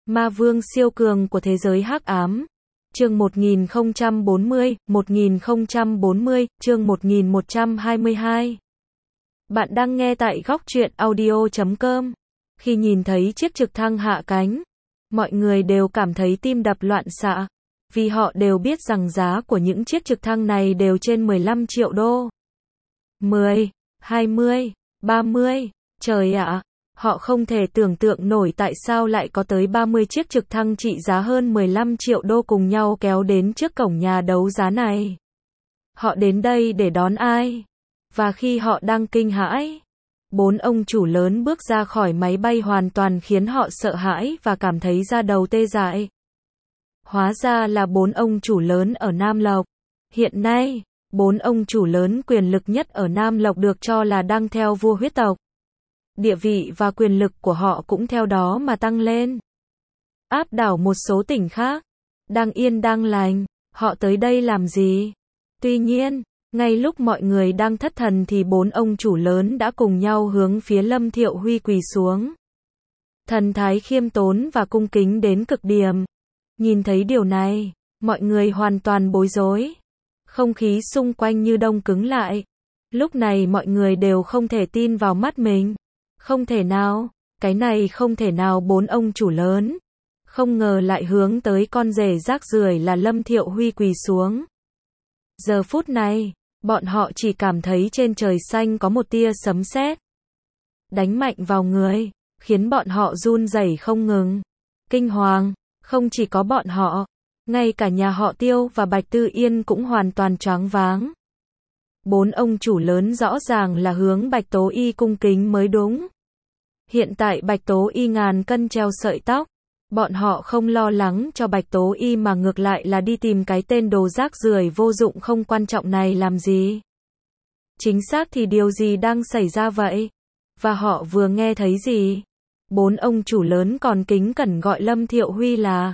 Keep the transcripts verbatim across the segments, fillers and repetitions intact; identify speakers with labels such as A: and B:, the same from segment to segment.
A: Ma vương siêu cường của thế giới hắc ám. Chương một nghìn không trăm bốn mươi, một nghìn không trăm bốn mươi, chương một nghìn một trăm hai mươi hai. Bạn đang nghe tại góc truyện audio chấm com. Khi nhìn thấy chiếc trực thăng hạ cánh, mọi người đều cảm thấy tim đập loạn xạ, vì họ đều biết rằng giá của những chiếc trực thăng này đều trên mười lăm triệu đô. mười, hai mươi, ba mươi, trời ạ! Họ không thể tưởng tượng nổi tại sao lại có tới ba mươi chiếc trực thăng trị giá hơn mười lăm triệu đô cùng nhau kéo đến trước cổng nhà đấu giá này. Họ đến đây để đón ai? Và khi họ đang kinh hãi, bốn ông chủ lớn bước ra khỏi máy bay hoàn toàn khiến họ sợ hãi và cảm thấy da đầu tê dại. Hóa ra là bốn ông chủ lớn ở Nam Lộc. Hiện nay, bốn ông chủ lớn quyền lực nhất ở Nam Lộc được cho là đang theo vua huyết tộc. Địa vị và quyền lực của họ cũng theo đó mà tăng lên, áp đảo một số tỉnh khác. Đang yên đang lành, họ tới đây làm gì? Tuy nhiên, ngay lúc mọi người đang thất thần thì bốn ông chủ lớn đã cùng nhau hướng phía Lâm Thiệu Huy quỳ xuống. Thần thái khiêm tốn và cung kính đến cực điểm. Nhìn thấy điều này, mọi người hoàn toàn bối rối. Không khí xung quanh như đông cứng lại. Lúc này mọi người đều không thể tin vào mắt mình. Không thể nào, cái này không thể nào. Bốn ông chủ lớn không ngờ lại hướng tới con rể rác rưởi là Lâm Thiệu Huy quỳ xuống. Giờ phút này, bọn họ chỉ cảm thấy trên trời xanh có một tia sấm sét đánh mạnh vào người, khiến bọn họ run rẩy không ngừng. Kinh hoàng, không chỉ có bọn họ, ngay cả nhà họ Tiêu và Bạch Tư Yên cũng hoàn toàn choáng váng. Bốn ông chủ lớn rõ ràng là hướng Bạch Tố Y cung kính mới đúng. Hiện tại Bạch Tố Y ngàn cân treo sợi tóc. Bọn họ không lo lắng cho Bạch Tố Y mà ngược lại là đi tìm cái tên đồ rác rưởi vô dụng không quan trọng này làm gì. Chính xác thì điều gì đang xảy ra vậy? Và họ vừa nghe thấy gì? Bốn ông chủ lớn còn kính cẩn gọi Lâm Thiệu Huy là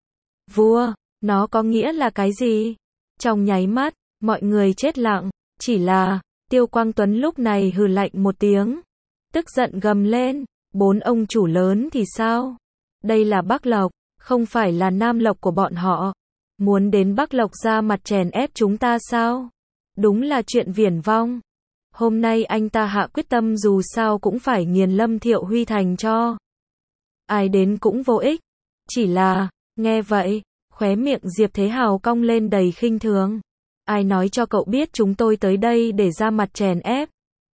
A: vua. Nó có nghĩa là cái gì? Trong nháy mắt, mọi người chết lặng. Chỉ là, Tiêu Quang Tuấn lúc này hừ lạnh một tiếng. Tức giận gầm lên, bốn ông chủ lớn thì sao? Đây là Bắc Lộc, không phải là Nam Lộc của bọn họ. Muốn đến Bắc Lộc ra mặt chèn ép chúng ta sao? Đúng là chuyện viển vông. Hôm nay anh ta hạ quyết tâm dù sao cũng phải nghiền Lâm Thiệu Huy thành cho. Ai đến cũng vô ích. Chỉ là, nghe vậy, khóe miệng Diệp Thế Hào cong lên đầy khinh thường. Ai nói cho cậu biết chúng tôi tới đây để ra mặt chèn ép?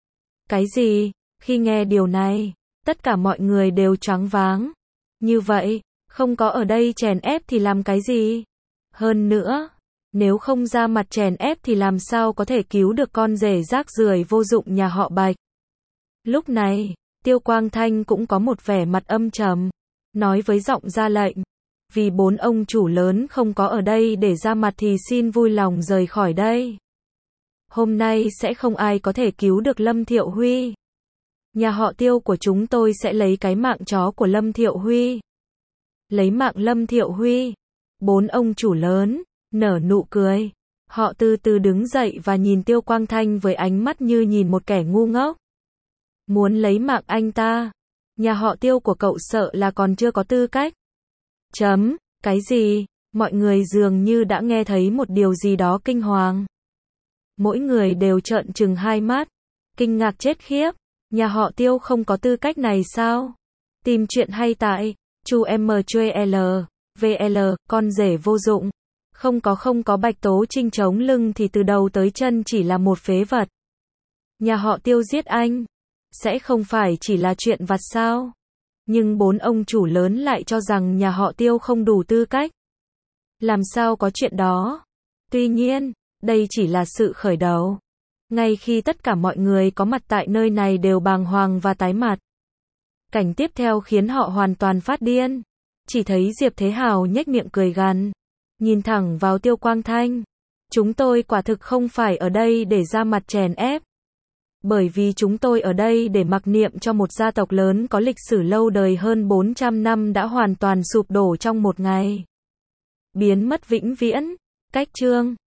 A: Cái gì? Khi nghe điều này, tất cả mọi người đều choáng váng. Như vậy, không có ở đây chèn ép thì làm cái gì? Hơn nữa, nếu không ra mặt chèn ép thì làm sao có thể cứu được con rể rác rưởi vô dụng nhà họ Bạch? Lúc này, Tiêu Quang Thanh cũng có một vẻ mặt âm trầm, nói với giọng ra lệnh. Vì bốn ông chủ lớn không có ở đây để ra mặt thì xin vui lòng rời khỏi đây. Hôm nay sẽ không ai có thể cứu được Lâm Thiệu Huy. Nhà họ Tiêu của chúng tôi sẽ lấy cái mạng chó của Lâm Thiệu Huy. Lấy mạng Lâm Thiệu Huy. Bốn ông chủ lớn nở nụ cười. Họ từ từ đứng dậy và nhìn Tiêu Quang Thanh với ánh mắt như nhìn một kẻ ngu ngốc. Muốn lấy mạng anh ta? Nhà họ Tiêu của cậu sợ là còn chưa có tư cách. Chấm, cái gì? Mọi người dường như đã nghe thấy một điều gì đó kinh hoàng. Mỗi người đều trợn trừng hai mắt, kinh ngạc chết khiếp. Nhà họ Tiêu không có tư cách này sao? Tìm chuyện hay tại Chu M Q L, V L, con rể vô dụng. Không có không có Bạch Tố Trinh chống lưng thì từ đầu tới chân chỉ là một phế vật. Nhà họ Tiêu giết anh, sẽ không phải chỉ là chuyện vặt sao? Nhưng bốn ông chủ lớn lại cho rằng nhà họ Tiêu không đủ tư cách. Làm sao có chuyện đó? Tuy nhiên, đây chỉ là sự khởi đầu. Ngay khi tất cả mọi người có mặt tại nơi này đều bàng hoàng và tái mặt. Cảnh tiếp theo khiến họ hoàn toàn phát điên. Chỉ thấy Diệp Thế Hào nhếch miệng cười gằn, nhìn thẳng vào Tiêu Quang Thanh. Chúng tôi quả thực không phải ở đây để ra mặt chèn ép. Bởi vì chúng tôi ở đây để mặc niệm cho một gia tộc lớn có lịch sử lâu đời hơn bốn trăm năm đã hoàn toàn sụp đổ trong một ngày. Biến mất vĩnh viễn. Cách chương